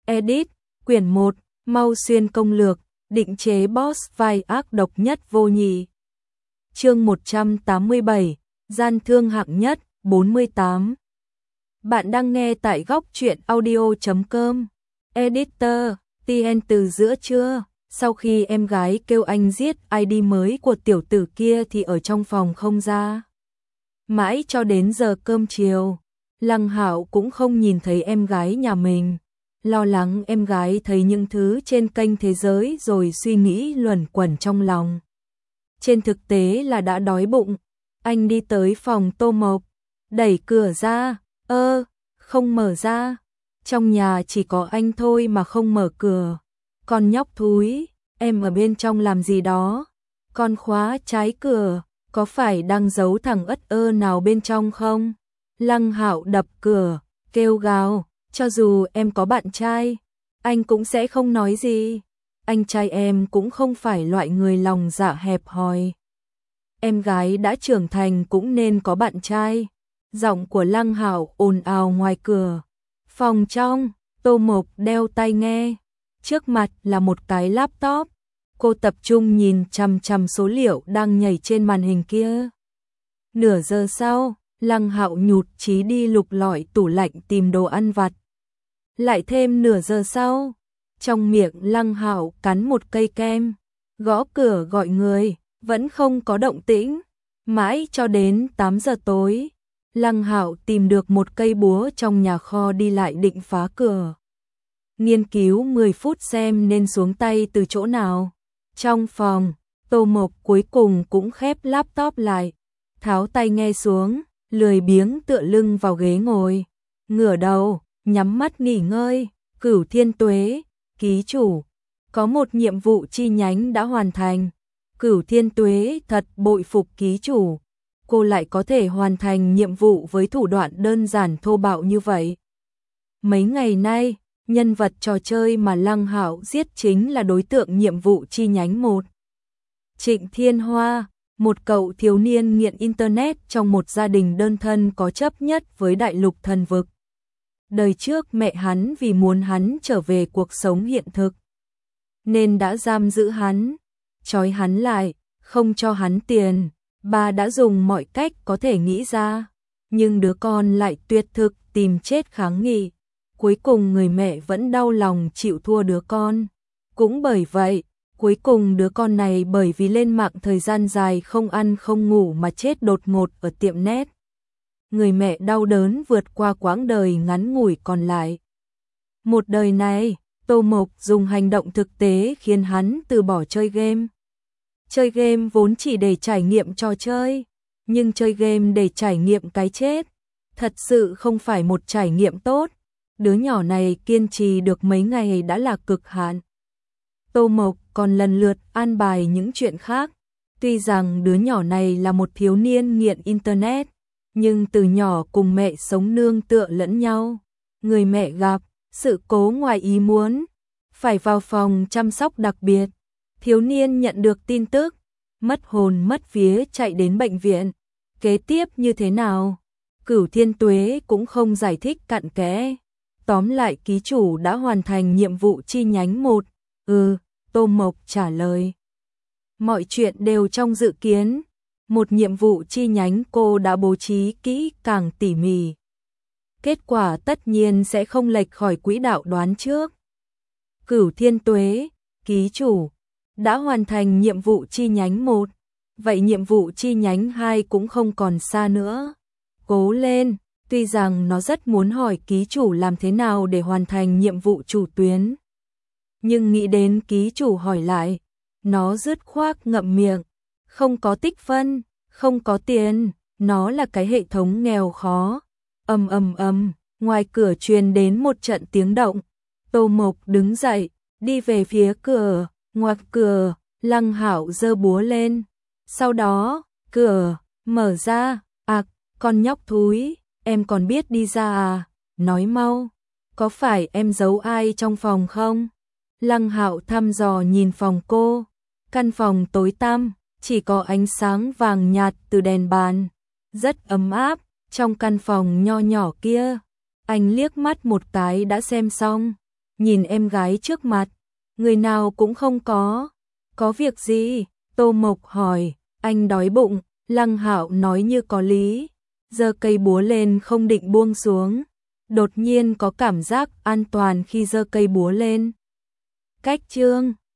Edit, quyển 1, Mau Xuyên công lược, định chế boss vai ác độc nhất vô nhị. Chương 187, gian thương hạng nhất, 48. Bạn đang nghe tại góc truyện audio.com. Editor, TN từ giữa trưa, sau khi em gái kêu anh giết ID mới của tiểu tử kia thì ở trong phòng không ra. Mãi cho đến giờ cơm chiều, Lăng Hạo cũng không nhìn thấy em gái nhà mình. Lo lắng em gái thấy những thứ trên kênh thế giới rồi suy nghĩ luẩn quẩn trong lòng. Trên thực tế là đã đói bụng. Anh đi tới phòng Tô Mộc, đẩy cửa ra, không mở ra. Trong nhà chỉ có anh thôi mà không mở cửa. Con nhóc thúi, em ở bên trong làm gì đó? Con khóa trái cửa, có phải đang giấu thằng ất ơ nào bên trong không? Lăng Hạo đập cửa, kêu gào, cho dù em có bạn trai, anh cũng sẽ không nói gì. Anh trai em cũng không phải loại người lòng dạ hẹp hòi. Em gái đã trưởng thành cũng nên có bạn trai. Giọng của Lăng Hạo ồn ào ngoài cửa. Phòng trong, Tô Mộc đeo tai nghe. Trước mặt là một cái laptop. Cô tập trung nhìn chằm chằm số liệu đang nhảy trên màn hình kia. Nửa giờ sau, Lăng Hạo nhụt chí đi lục lọi tủ lạnh tìm đồ ăn vặt. Lại thêm nửa giờ sau, trong miệng Lăng Hạo cắn một cây kem, gõ cửa gọi người, vẫn không có động tĩnh. Mãi cho đến 8 giờ tối, Lăng Hạo tìm được một cây búa trong nhà kho đi lại định phá cửa. Nghiên cứu 10 phút xem nên xuống tay từ chỗ nào. Trong phòng, Tô Mộc cuối cùng cũng khép laptop lại, tháo tai nghe xuống, lười biếng tựa lưng vào ghế ngồi, ngửa đầu, nhắm mắt nghỉ ngơi. Cửu Thiên Tuế, ký chủ, có một nhiệm vụ chi nhánh đã hoàn thành. Cửu Thiên Tuế thật bội phục ký chủ, cô lại có thể hoàn thành nhiệm vụ với thủ đoạn đơn giản thô bạo như vậy. Mấy ngày nay, nhân vật trò chơi mà Lăng Hạo giết chính là đối tượng nhiệm vụ chi nhánh 1. Trịnh Thiên Hoa, một cậu thiếu niên nghiện internet trong một gia đình đơn thân có chấp nhất với đại lục thần vực. Đời trước mẹ hắn vì muốn hắn trở về cuộc sống hiện thực, nên đã giam giữ hắn, trói hắn lại, không cho hắn tiền. Bà đã dùng mọi cách có thể nghĩ ra, nhưng đứa con lại tuyệt thực tìm chết kháng nghị. Cuối cùng người mẹ vẫn đau lòng chịu thua đứa con. Cũng bởi vậy, cuối cùng đứa con này bởi vì lên mạng thời gian dài không ăn không ngủ mà chết đột ngột ở tiệm net. Người mẹ đau đớn vượt qua quãng đời ngắn ngủi còn lại. Một đời này, Tô Mộc dùng hành động thực tế khiến hắn từ bỏ chơi game. Chơi game vốn chỉ để trải nghiệm trò chơi, nhưng chơi game để trải nghiệm cái chết, thật sự không phải một trải nghiệm tốt. Đứa nhỏ này kiên trì được mấy ngày đã là cực hạn. Tô Mộc còn lần lượt an bài những chuyện khác. Tuy rằng đứa nhỏ này là một thiếu niên nghiện internet, nhưng từ nhỏ cùng mẹ sống nương tựa lẫn nhau. Người mẹ gặp sự cố ngoài ý muốn, phải vào phòng chăm sóc đặc biệt. Thiếu niên nhận được tin tức, mất hồn mất vía chạy đến bệnh viện. Kế tiếp như thế nào? Cửu Thiên Tuế cũng không giải thích cặn kẽ. Tóm lại ký chủ đã hoàn thành nhiệm vụ chi nhánh 1. Tô Mộc trả lời. Mọi chuyện đều trong dự kiến. Một nhiệm vụ chi nhánh cô đã bố trí kỹ càng tỉ mỉ. Kết quả tất nhiên sẽ không lệch khỏi quỹ đạo đoán trước. Cửu Thiên Tuế, ký chủ, đã hoàn thành nhiệm vụ chi nhánh 1. Vậy nhiệm vụ chi nhánh 2 cũng không còn xa nữa. Cố lên, tuy rằng nó rất muốn hỏi ký chủ làm thế nào để hoàn thành nhiệm vụ chủ tuyến. Nhưng nghĩ đến ký chủ hỏi lại, nó dứt khoát ngậm miệng. Không có tích phân, không có tiền, nó là cái hệ thống nghèo khó. Ngoài cửa truyền đến một trận tiếng động. Tô Mộc đứng dậy, đi về phía cửa. Ngoài cửa, Lăng Hạo giơ búa lên. Sau đó, cửa mở ra. Con nhóc thúi, em còn biết đi ra à? Nói mau, có phải em giấu ai trong phòng không? Lăng Hạo thăm dò nhìn phòng cô. Căn phòng tối tăm, chỉ có ánh sáng vàng nhạt từ đèn bàn. Rất ấm áp, trong căn phòng nho nhỏ kia. Anh liếc mắt một cái đã xem xong. nhìn em gái trước mặt, người nào cũng không có. Có việc gì? Tô Mộc hỏi, anh đói bụng, Lăng Hạo nói như có lý, giơ cây búa lên không định buông xuống. Đột nhiên có cảm giác an toàn khi giơ cây búa lên. Cách Trương